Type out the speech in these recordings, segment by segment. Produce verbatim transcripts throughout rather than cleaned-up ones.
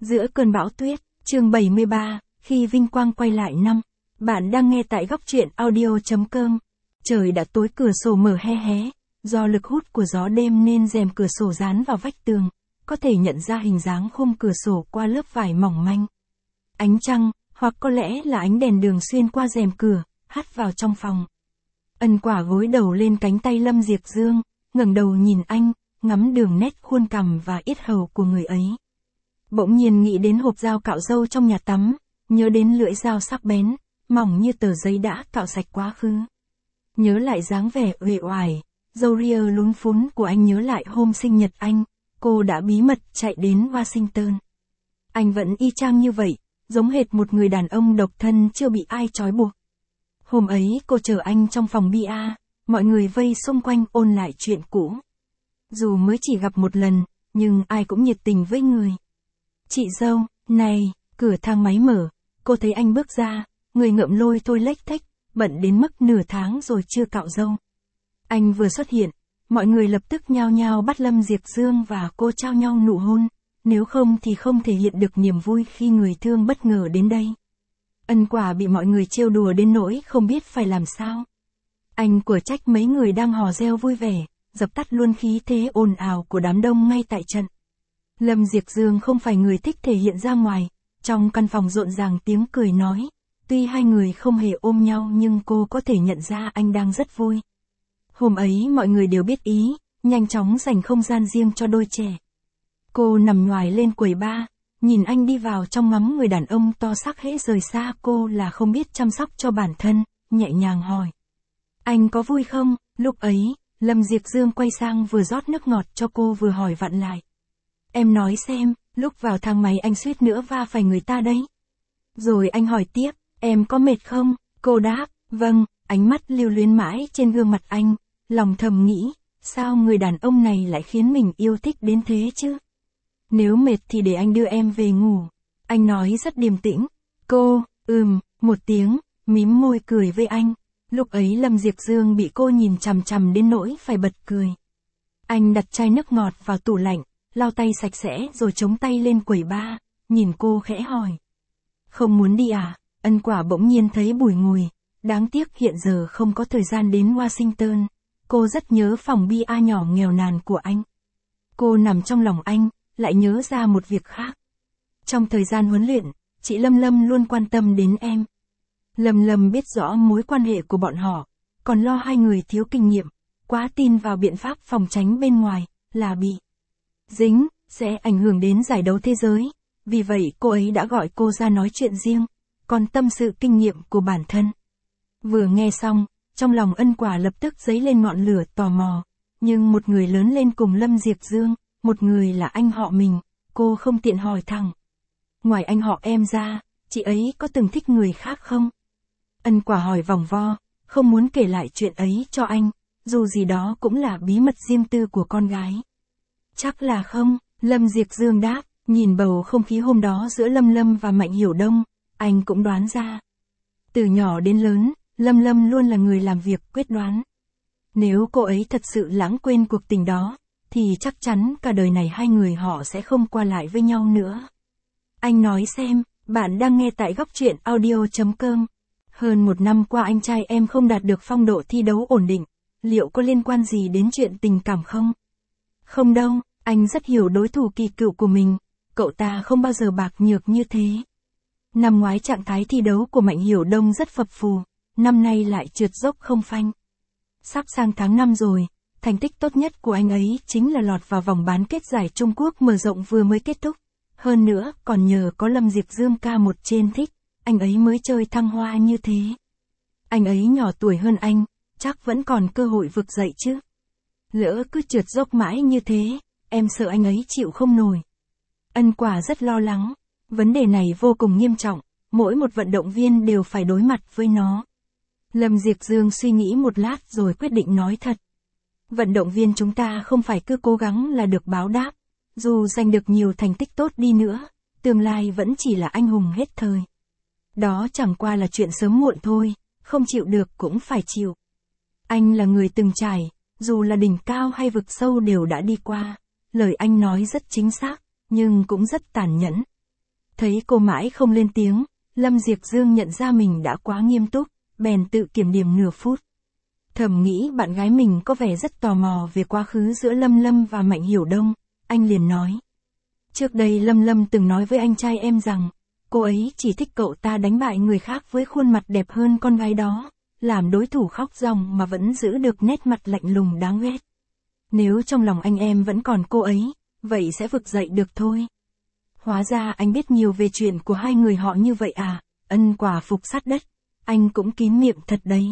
Giữa cơn bão tuyết, chương bảy mươi ba, khi vinh quang quay lại năm. Bạn đang nghe tại góc truyện audio.com. Trời đã tối, cửa sổ mở hé hé, do lực hút của gió đêm nên rèm cửa sổ dán vào vách tường, có thể nhận ra hình dáng khung cửa sổ qua lớp vải mỏng manh. Ánh trăng, hoặc có lẽ là ánh đèn đường xuyên qua rèm cửa, hắt vào trong phòng. Ân Quả gối đầu lên cánh tay Lâm Diệp Dương, ngẩng đầu nhìn anh, ngắm đường nét khuôn cằm và yết hầu của người ấy. Bỗng nhiên nghĩ đến hộp dao cạo râu trong nhà tắm, nhớ đến lưỡi dao sắc bén, mỏng như tờ giấy đã cạo sạch quá khứ. Nhớ lại dáng vẻ uể oải, râu ria lún phún của anh, nhớ lại hôm sinh nhật anh, cô đã bí mật chạy đến Washington. Anh vẫn y chang như vậy, giống hệt một người đàn ông độc thân chưa bị ai trói buộc. Hôm ấy cô chờ anh trong phòng bia, mọi người vây xung quanh ôn lại chuyện cũ. Dù mới chỉ gặp một lần, nhưng ai cũng nhiệt tình với người. Chị dâu, này, cửa thang máy mở, cô thấy anh bước ra, người ngậm lôi thôi lếch thếch, bận đến mức nửa tháng rồi chưa cạo râu. Anh vừa xuất hiện, mọi người lập tức nhao nhao bắt Lâm Diệp Dương và cô trao nhau nụ hôn, nếu không thì không thể hiện được niềm vui khi người thương bất ngờ đến đây. Ân Quả bị mọi người trêu đùa đến nỗi không biết phải làm sao. Anh của trách mấy người đang hò reo vui vẻ, dập tắt luôn khí thế ồn ào của đám đông ngay tại trận. Lâm Diệp Dương không phải người thích thể hiện ra ngoài, trong căn phòng rộn ràng tiếng cười nói, tuy hai người không hề ôm nhau nhưng cô có thể nhận ra anh đang rất vui. Hôm ấy mọi người đều biết ý, nhanh chóng dành không gian riêng cho đôi trẻ. Cô nằm nhoài lên quầy bar, nhìn anh đi vào trong ngắm người đàn ông to xác hễ rời xa cô là không biết chăm sóc cho bản thân, nhẹ nhàng hỏi. Anh có vui không? Lúc ấy, Lâm Diệp Dương quay sang vừa rót nước ngọt cho cô vừa hỏi vặn lại. Em nói xem, lúc vào thang máy anh suýt nữa va phải người ta đấy. Rồi anh hỏi tiếp, em có mệt không? Cô đáp, vâng, ánh mắt lưu luyến mãi trên gương mặt anh, lòng thầm nghĩ, sao người đàn ông này lại khiến mình yêu thích đến thế chứ? Nếu mệt thì để anh đưa em về ngủ. Anh nói rất điềm tĩnh. Cô, ừm, một tiếng, mím môi cười với anh. Lúc ấy Lâm Diệp Dương bị cô nhìn chằm chằm đến nỗi phải bật cười. Anh đặt chai nước ngọt vào tủ lạnh, lau tay sạch sẽ rồi chống tay lên quầy bar, nhìn cô khẽ hỏi. Không muốn đi à? Ân Quả bỗng nhiên thấy bùi ngùi, đáng tiếc hiện giờ không có thời gian đến Washington. Cô rất nhớ phòng bia nhỏ nghèo nàn của anh. Cô nằm trong lòng anh, lại nhớ ra một việc khác. Trong thời gian huấn luyện, chị Lâm Lâm luôn quan tâm đến em. Lâm Lâm biết rõ mối quan hệ của bọn họ, còn lo hai người thiếu kinh nghiệm, quá tin vào biện pháp phòng tránh bên ngoài, là bị dính, sẽ ảnh hưởng đến giải đấu thế giới. Vì vậy cô ấy đã gọi cô ra nói chuyện riêng, còn tâm sự kinh nghiệm của bản thân. Vừa nghe xong, trong lòng Ân Quả lập tức dấy lên ngọn lửa tò mò, nhưng một người lớn lên cùng Lâm Diệp Dương, một người là anh họ mình, cô không tiện hỏi thẳng. Ngoài anh họ em ra, chị ấy có từng thích người khác không? Ân Quả hỏi vòng vo, không muốn kể lại chuyện ấy cho anh, dù gì đó cũng là bí mật riêng tư của con gái. Chắc là không, Lâm Diệp Dương đáp, nhìn bầu không khí hôm đó giữa Lâm Lâm và Mạnh Hiểu Đông, anh cũng đoán ra. Từ nhỏ đến lớn, Lâm Lâm luôn là người làm việc quyết đoán. Nếu cô ấy thật sự lãng quên cuộc tình đó, thì chắc chắn cả đời này hai người họ sẽ không qua lại với nhau nữa. Anh nói xem, bạn đang nghe tại góc truyện audio.com. Hơn một năm qua anh trai em không đạt được phong độ thi đấu ổn định, liệu có liên quan gì đến chuyện tình cảm không? Không đâu, anh rất hiểu đối thủ kỳ cựu của mình, cậu ta không bao giờ bạc nhược như thế. Năm ngoái trạng thái thi đấu của Mạnh Hiểu Đông rất phập phù, năm nay lại trượt dốc không phanh. Sắp sang tháng năm rồi, thành tích tốt nhất của anh ấy chính là lọt vào vòng bán kết giải Trung Quốc mở rộng vừa mới kết thúc. Hơn nữa, còn nhờ có Lâm Diệp Dương ca một trên thích, anh ấy mới chơi thăng hoa như thế. Anh ấy nhỏ tuổi hơn anh, chắc vẫn còn cơ hội vực dậy chứ. Lỡ cứ trượt dốc mãi như thế, em sợ anh ấy chịu không nổi. Ân Quả rất lo lắng, vấn đề này vô cùng nghiêm trọng, mỗi một vận động viên đều phải đối mặt với nó. Lâm Diệp Dương suy nghĩ một lát rồi quyết định nói thật. Vận động viên chúng ta không phải cứ cố gắng là được báo đáp, dù giành được nhiều thành tích tốt đi nữa, tương lai vẫn chỉ là anh hùng hết thời. Đó chẳng qua là chuyện sớm muộn thôi, không chịu được cũng phải chịu. Anh là người từng trải, dù là đỉnh cao hay vực sâu đều đã đi qua, lời anh nói rất chính xác, nhưng cũng rất tàn nhẫn. Thấy cô mãi không lên tiếng, Lâm Diệp Dương nhận ra mình đã quá nghiêm túc, bèn tự kiểm điểm nửa phút. Thầm nghĩ bạn gái mình có vẻ rất tò mò về quá khứ giữa Lâm Lâm và Mạnh Hiểu Đông, anh liền nói. Trước đây Lâm Lâm từng nói với anh trai em rằng, cô ấy chỉ thích cậu ta đánh bại người khác với khuôn mặt đẹp hơn con gái đó, làm đối thủ khóc ròng mà vẫn giữ được nét mặt lạnh lùng đáng ghét. Nếu trong lòng anh em vẫn còn cô ấy, vậy sẽ vực dậy được thôi. Hóa ra anh biết nhiều về chuyện của hai người họ như vậy à, Ân quả phục sát đất, anh cũng kín miệng thật đấy.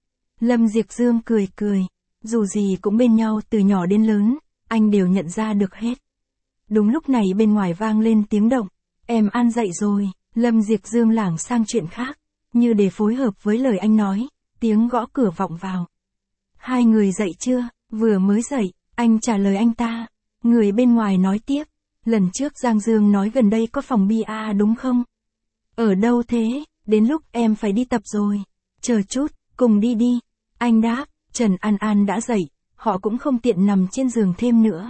Lâm Diệp Dương cười cười, dù gì cũng bên nhau từ nhỏ đến lớn, anh đều nhận ra được hết. Đúng lúc này bên ngoài vang lên tiếng động, em An dậy rồi, Lâm Diệp Dương lảng sang chuyện khác, như để phối hợp với lời anh nói, tiếng gõ cửa vọng vào. Hai người dậy chưa, vừa mới dậy, anh trả lời anh ta, người bên ngoài nói tiếp, lần trước Giang Dương nói gần đây có phòng bia đúng không? Ở đâu thế, đến lúc em phải đi tập rồi, chờ chút, cùng đi đi, anh đáp, Trần An An đã dậy, họ cũng không tiện nằm trên giường thêm nữa.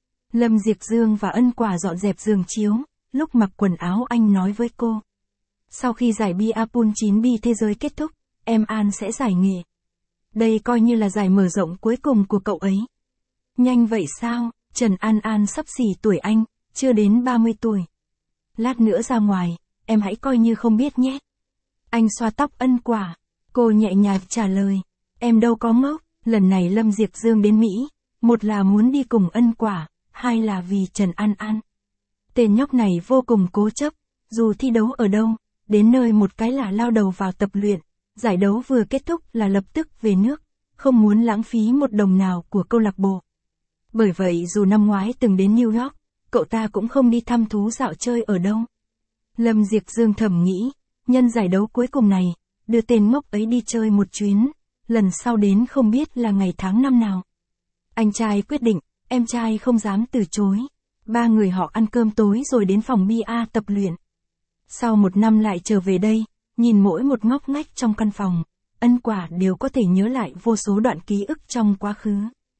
Lâm Diệp Dương và Ân Quả dọn dẹp giường chiếu, lúc mặc quần áo anh nói với cô. Sau khi giải bia pool chín bi thế giới kết thúc, em An sẽ giải nghệ. Đây coi như là giải mở rộng cuối cùng của cậu ấy. Nhanh vậy sao, Trần An An sắp xỉ tuổi anh, chưa đến ba mươi tuổi. Lát nữa ra ngoài, em hãy coi như không biết nhé. Anh xoa tóc Ân Quả, cô nhẹ nhàng trả lời, em đâu có ngốc, lần này Lâm Diệp Dương đến Mỹ, một là muốn đi cùng Ân Quả, hai là vì Trần An An. Tên nhóc này vô cùng cố chấp, dù thi đấu ở đâu, đến nơi một cái là lao đầu vào tập luyện, giải đấu vừa kết thúc là lập tức về nước, không muốn lãng phí một đồng nào của câu lạc bộ. Bởi vậy dù năm ngoái từng đến New York, cậu ta cũng không đi thăm thú dạo chơi ở đâu. Lâm Diệp Dương thầm nghĩ, nhân giải đấu cuối cùng này, đưa tên ngốc ấy đi chơi một chuyến, lần sau đến không biết là ngày tháng năm nào. Anh trai quyết định, em trai không dám từ chối. Ba người họ ăn cơm tối rồi đến phòng bia tập luyện. Sau một năm lại trở về đây, nhìn mỗi một ngóc ngách trong căn phòng, Ân Quả đều có thể nhớ lại vô số đoạn ký ức trong quá khứ.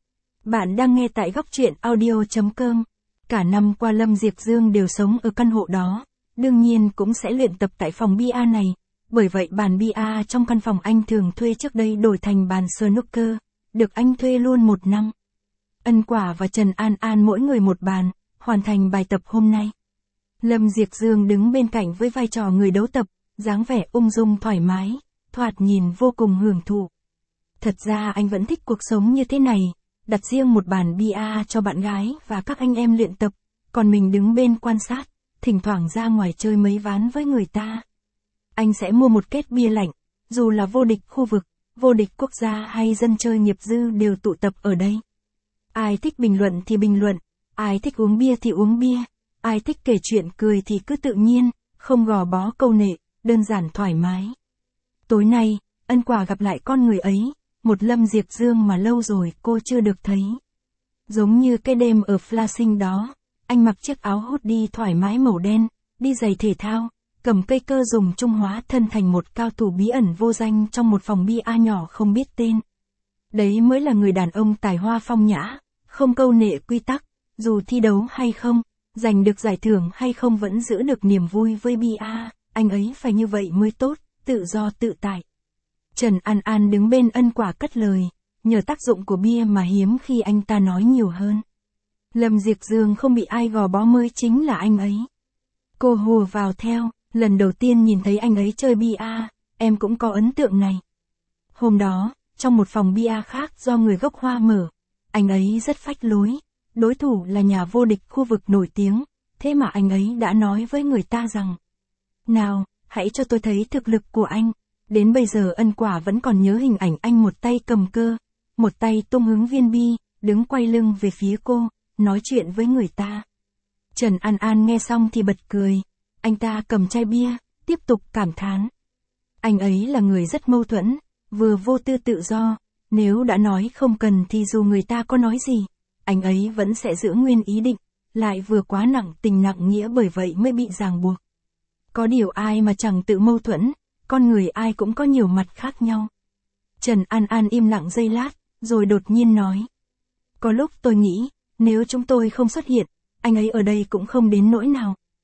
Bạn đang nghe tại góc truyện audio chấm com. Cả năm qua Lâm Diệp Dương đều sống ở căn hộ đó, đương nhiên cũng sẽ luyện tập tại phòng bia này, bởi vậy bàn bia trong căn phòng anh thường thuê trước đây đổi thành bàn snooker, được anh thuê luôn một năm. Ân Quả và Trần An An mỗi người một bàn, hoàn thành bài tập hôm nay. Lâm Diệp Dương đứng bên cạnh với vai trò người đấu tập, dáng vẻ ung dung thoải mái, thoạt nhìn vô cùng hưởng thụ. Thật ra anh vẫn thích cuộc sống như thế này, đặt riêng một bàn bia cho bạn gái và các anh em luyện tập, còn mình đứng bên quan sát, thỉnh thoảng ra ngoài chơi mấy ván với người ta. Anh sẽ mua một két bia lạnh, dù là vô địch khu vực, vô địch quốc gia hay dân chơi nghiệp dư đều tụ tập ở đây. Ai thích bình luận thì bình luận, ai thích uống bia thì uống bia, ai thích kể chuyện cười thì cứ tự nhiên, không gò bó câu nệ, đơn giản thoải mái. Tối nay, Ân Quả gặp lại con người ấy, một Lâm Diệp Dương mà lâu rồi cô chưa được thấy. Giống như cái đêm ở Flushing đó, anh mặc chiếc áo hoodie thoải mái màu đen, đi giày thể thao, cầm cây cơ dùng trung hóa thân thành một cao thủ bí ẩn vô danh trong một phòng bia nhỏ không biết tên. Đấy mới là người đàn ông tài hoa phong nhã, không câu nệ quy tắc, dù thi đấu hay không, giành được giải thưởng hay không vẫn giữ được niềm vui với bia, anh ấy phải như vậy mới tốt, tự do tự tại. Trần An An đứng bên Ân Quả cất lời, nhờ tác dụng của bia mà hiếm khi anh ta nói nhiều hơn. Lâm Diệp Dương không bị ai gò bó mới chính là anh ấy. Cô hùa vào theo, lần đầu tiên nhìn thấy anh ấy chơi bia, em cũng có ấn tượng này. Hôm đó, trong một phòng bia khác do người gốc Hoa mở, anh ấy rất phách lối, đối thủ là nhà vô địch khu vực nổi tiếng, thế mà anh ấy đã nói với người ta rằng, nào, hãy cho tôi thấy thực lực của anh. Đến bây giờ Ân Quả vẫn còn nhớ hình ảnh anh một tay cầm cơ, một tay tung hứng viên bi, đứng quay lưng về phía cô, nói chuyện với người ta. Trần An An nghe xong thì bật cười, anh ta cầm chai bia, tiếp tục cảm thán. Anh ấy là người rất mâu thuẫn, vừa vô tư tự do, nếu đã nói không cần thì dù người ta có nói gì, anh ấy vẫn sẽ giữ nguyên ý định, lại vừa quá nặng tình nặng nghĩa bởi vậy mới bị ràng buộc. Có điều ai mà chẳng tự mâu thuẫn, con người ai cũng có nhiều mặt khác nhau. Trần An An im lặng giây lát, rồi đột nhiên nói. Có lúc tôi nghĩ, nếu chúng tôi không xuất hiện, anh ấy ở đây cũng không đến nỗi nào.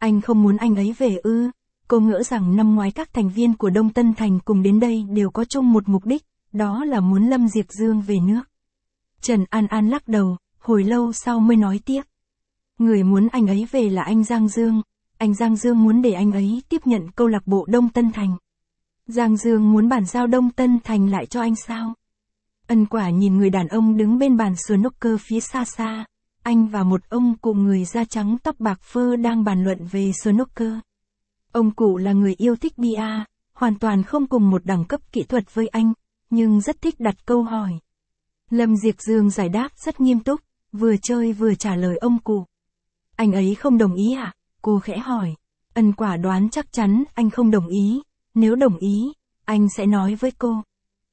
Anh không muốn anh ấy về ư? Cô ngỡ rằng năm ngoái các thành viên của Đông Tân Thành cùng đến đây đều có chung một mục đích, đó là muốn Lâm Diệp Dương về nước. Trần An An lắc đầu, hồi lâu sau mới nói tiếp. Người muốn anh ấy về là anh Giang Dương, anh Giang Dương muốn để anh ấy tiếp nhận câu lạc bộ Đông Tân Thành. Giang Dương muốn bàn giao Đông Tân Thành lại cho anh sao? Ân Quả nhìn người đàn ông đứng bên bàn snooker phía xa xa, anh và một ông cụ người da trắng tóc bạc phơ đang bàn luận về snooker. Ông cụ là người yêu thích bia, hoàn toàn không cùng một đẳng cấp kỹ thuật với anh, nhưng rất thích đặt câu hỏi. Lâm Diệp Dương giải đáp rất nghiêm túc, vừa chơi vừa trả lời ông cụ. Anh ấy không đồng ý à? Cô khẽ hỏi. Ân Quả đoán chắc chắn anh không đồng ý, nếu đồng ý, anh sẽ nói với cô.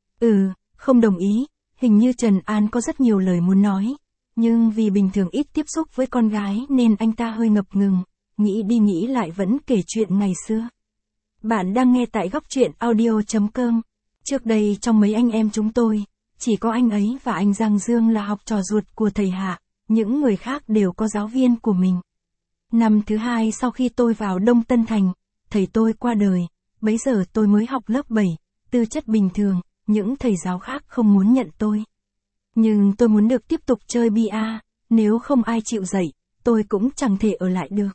Ừ, không đồng ý, hình như Trần An có rất nhiều lời muốn nói, nhưng vì bình thường ít tiếp xúc với con gái nên anh ta hơi ngập ngừng, nghĩ đi nghĩ lại vẫn kể chuyện ngày xưa. Bạn đang nghe tại góc truyện audio chấm com. Trước đây trong mấy anh em chúng tôi, chỉ có anh ấy và anh Giang Dương là học trò ruột của thầy Hạ, những người khác đều có giáo viên của mình. Năm thứ hai sau khi tôi vào Đông Tân Thành, thầy tôi qua đời, bấy giờ tôi mới học lớp bảy, tư chất bình thường, những thầy giáo khác không muốn nhận tôi. Nhưng tôi muốn được tiếp tục chơi bia, nếu không ai chịu dạy, tôi cũng chẳng thể ở lại được.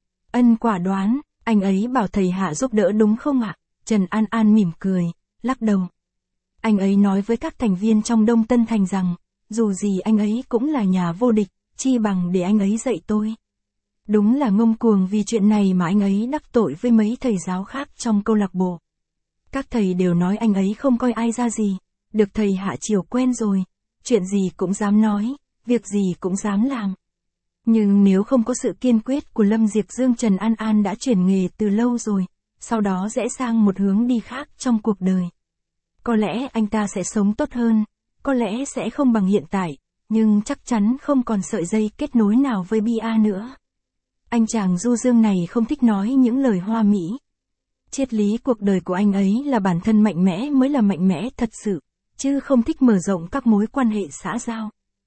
Ân Quả đoán, anh ấy bảo thầy Hạ giúp đỡ đúng không ạ? Trần An An mỉm cười, lắc đầu. Anh ấy nói với các thành viên trong Đông Tân Thành rằng, dù gì anh ấy cũng là nhà vô địch, chi bằng để anh ấy dạy tôi. Đúng là ngông cuồng vì chuyện này mà anh ấy đắc tội với mấy thầy giáo khác trong câu lạc bộ. Các thầy đều nói anh ấy không coi ai ra gì, được thầy Hạ chiều quen rồi, chuyện gì cũng dám nói, việc gì cũng dám làm. Nhưng nếu không có sự kiên quyết của Lâm Diệp Dương, Trần An An đã chuyển nghề từ lâu rồi, sau đó rẽ sang một hướng đi khác trong cuộc đời. Có lẽ anh ta sẽ sống tốt hơn, có lẽ sẽ không bằng hiện tại, nhưng chắc chắn không còn sợi dây kết nối nào với bia nữa. Anh chàng du dương này không thích nói những lời hoa mỹ. Triết lý cuộc đời của anh ấy là bản thân mạnh mẽ mới là mạnh mẽ thật sự, chứ không thích mở rộng các mối quan hệ xã giao.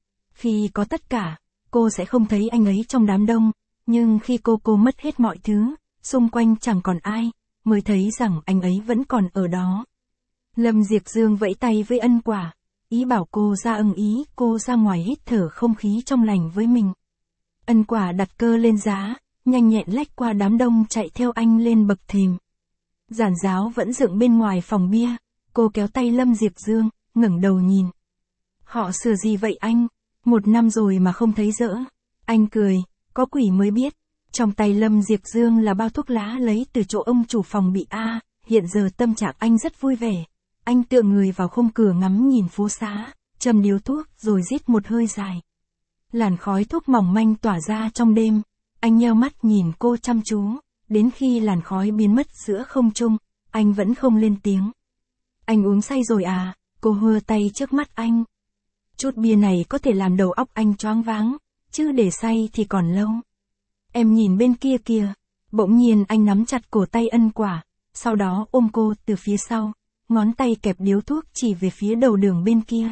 Khi có tất cả, cô sẽ không thấy anh ấy trong đám đông, nhưng khi cô cô mất hết mọi thứ, xung quanh chẳng còn ai, mới thấy rằng anh ấy vẫn còn ở đó. Lâm Diệp Dương vẫy tay với Ân Quả, ý bảo cô ra ưng ý, cô ra ngoài hít thở không khí trong lành với mình. Ân Quả đặt cơ lên giá, nhanh nhẹn lách qua đám đông chạy theo anh lên bậc thềm. Giản giáo vẫn dựng bên ngoài phòng bia, cô kéo tay Lâm Diệp Dương, ngẩng đầu nhìn. Họ sửa gì vậy anh? Một năm rồi mà không thấy dỡ. Anh cười, có quỷ mới biết. Trong tay Lâm Diệp Dương là bao thuốc lá lấy từ chỗ ông chủ phòng bị A, hiện giờ tâm trạng anh rất vui vẻ. Anh tựa người vào khung cửa ngắm nhìn phố xá, châm điếu thuốc rồi rít một hơi dài. Làn khói thuốc mỏng manh tỏa ra trong đêm, anh nheo mắt nhìn cô chăm chú, đến khi làn khói biến mất giữa không trung, anh vẫn không lên tiếng. Anh uống say rồi à? Cô hơ tay trước mắt anh. Chút bia này có thể làm đầu óc anh choáng váng, chứ để say thì còn lâu. Em nhìn bên kia kìa. Bỗng nhiên anh nắm chặt cổ tay Ân Quả, sau đó ôm cô từ phía sau, ngón tay kẹp điếu thuốc chỉ về phía đầu đường bên kia.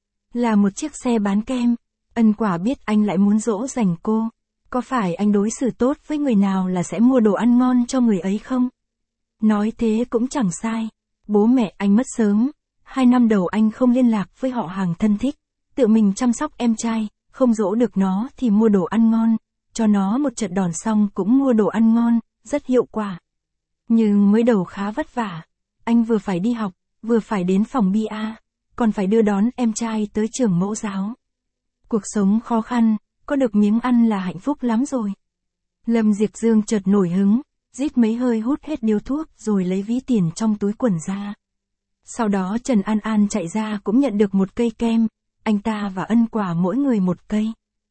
Là một chiếc xe bán kem. Ân Quả biết anh lại muốn dỗ dành cô. Có phải anh đối xử tốt với người nào là sẽ mua đồ ăn ngon cho người ấy không? Nói thế cũng chẳng sai. Bố mẹ anh mất sớm. Hai năm đầu anh không liên lạc với họ hàng thân thích. Tự mình chăm sóc em trai, không dỗ được nó thì mua đồ ăn ngon. Cho nó một trận đòn xong cũng mua đồ ăn ngon, rất hiệu quả. Nhưng mới đầu khá vất vả. Anh vừa phải đi học, vừa phải đến phòng bia, còn phải đưa đón em trai tới trường mẫu giáo. Cuộc sống khó khăn, có được miếng ăn là hạnh phúc lắm rồi. Lâm Diệp Dương chợt nổi hứng, rít mấy hơi hút hết điếu thuốc rồi lấy ví tiền trong túi quần ra. Sau đó Trần An An chạy ra cũng nhận được một cây kem, anh ta và Ân Quả mỗi người một cây.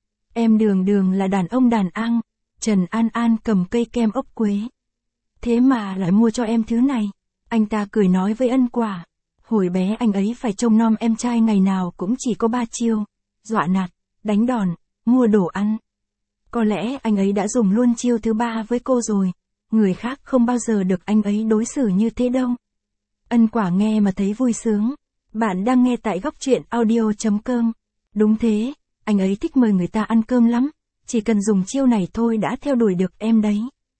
Em đường đường là đàn ông đàn ang, Trần An An cầm cây kem ốc quế. Thế mà lại mua cho em thứ này, anh ta cười nói với Ân Quả. Hồi bé anh ấy phải trông nom em trai ngày nào cũng chỉ có ba chiêu, dọa nạt, đánh đòn, mua đồ ăn. Có lẽ anh ấy đã dùng luôn chiêu thứ ba với cô rồi, người khác không bao giờ được anh ấy đối xử như thế đâu. Ân Quả nghe mà thấy vui sướng. Bạn đang nghe tại góc truyện audio chấm com. Đúng thế, anh ấy thích mời người ta ăn cơm lắm, chỉ cần dùng chiêu này thôi đã theo đuổi được em đấy.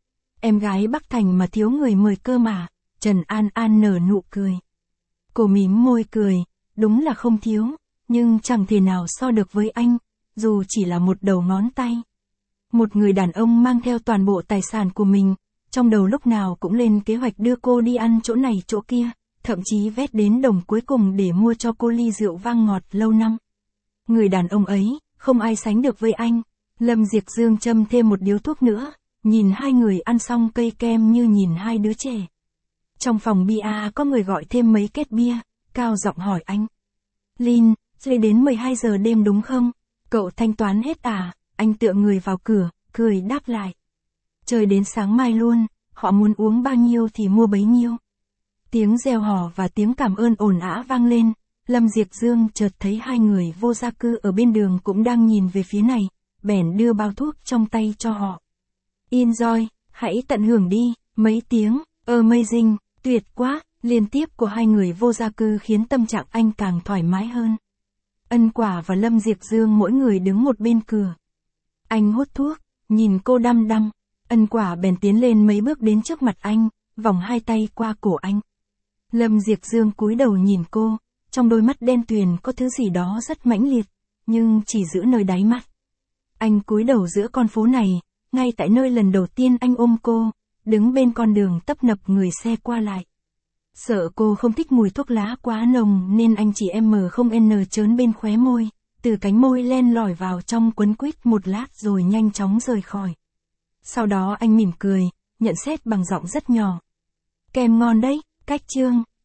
Em gái Bắc Thành mà thiếu người mời cơ mà, Trần An An nở nụ cười. Cô mím môi cười, đúng là không thiếu, nhưng chẳng thể nào so được với anh, dù chỉ là một đầu ngón tay. Một người đàn ông mang theo toàn bộ tài sản của mình, trong đầu lúc nào cũng lên kế hoạch đưa cô đi ăn chỗ này chỗ kia, thậm chí vét đến đồng cuối cùng để mua cho cô ly rượu vang ngọt lâu năm. Người đàn ông ấy, không ai sánh được với anh. Lâm Diệp Dương châm thêm một điếu thuốc nữa, nhìn hai người ăn xong cây kem như nhìn hai đứa trẻ. Trong phòng bia có người gọi thêm mấy két bia, cao giọng hỏi anh. Lin, sẽ đến mười hai giờ đêm đúng không? Cậu thanh toán hết à? Anh tựa người vào cửa, cười đáp lại. Chơi đến sáng mai luôn, họ muốn uống bao nhiêu thì mua bấy nhiêu. Tiếng reo hò và tiếng cảm ơn ồn ào vang lên, Lâm Diệp Dương chợt thấy hai người vô gia cư ở bên đường cũng đang nhìn về phía này, bèn đưa bao thuốc trong tay cho họ. Enjoy, hãy tận hưởng đi, mấy tiếng, amazing, tuyệt quá, liên tiếp của hai người vô gia cư khiến tâm trạng anh càng thoải mái hơn. Ân Quả và Lâm Diệp Dương mỗi người đứng một bên cửa. Anh hút thuốc, nhìn cô đăm đăm, Ân Quả bèn tiến lên mấy bước đến trước mặt anh, vòng hai tay qua cổ anh. Lâm Diệp Dương cúi đầu nhìn cô, trong đôi mắt đen tuyền có thứ gì đó rất mãnh liệt, nhưng chỉ giữ nơi đáy mắt. Anh cúi đầu giữa con phố này, ngay tại nơi lần đầu tiên anh ôm cô, đứng bên con đường tấp nập người xe qua lại. Sợ cô không thích mùi thuốc lá quá nồng nên anh chỉ em không en trớn bên khóe môi, từ cánh môi len lỏi vào trong quấn quýt một lát rồi nhanh chóng rời khỏi. Sau đó anh mỉm cười, nhận xét bằng giọng rất nhỏ. Kem ngon đấy, cách chương.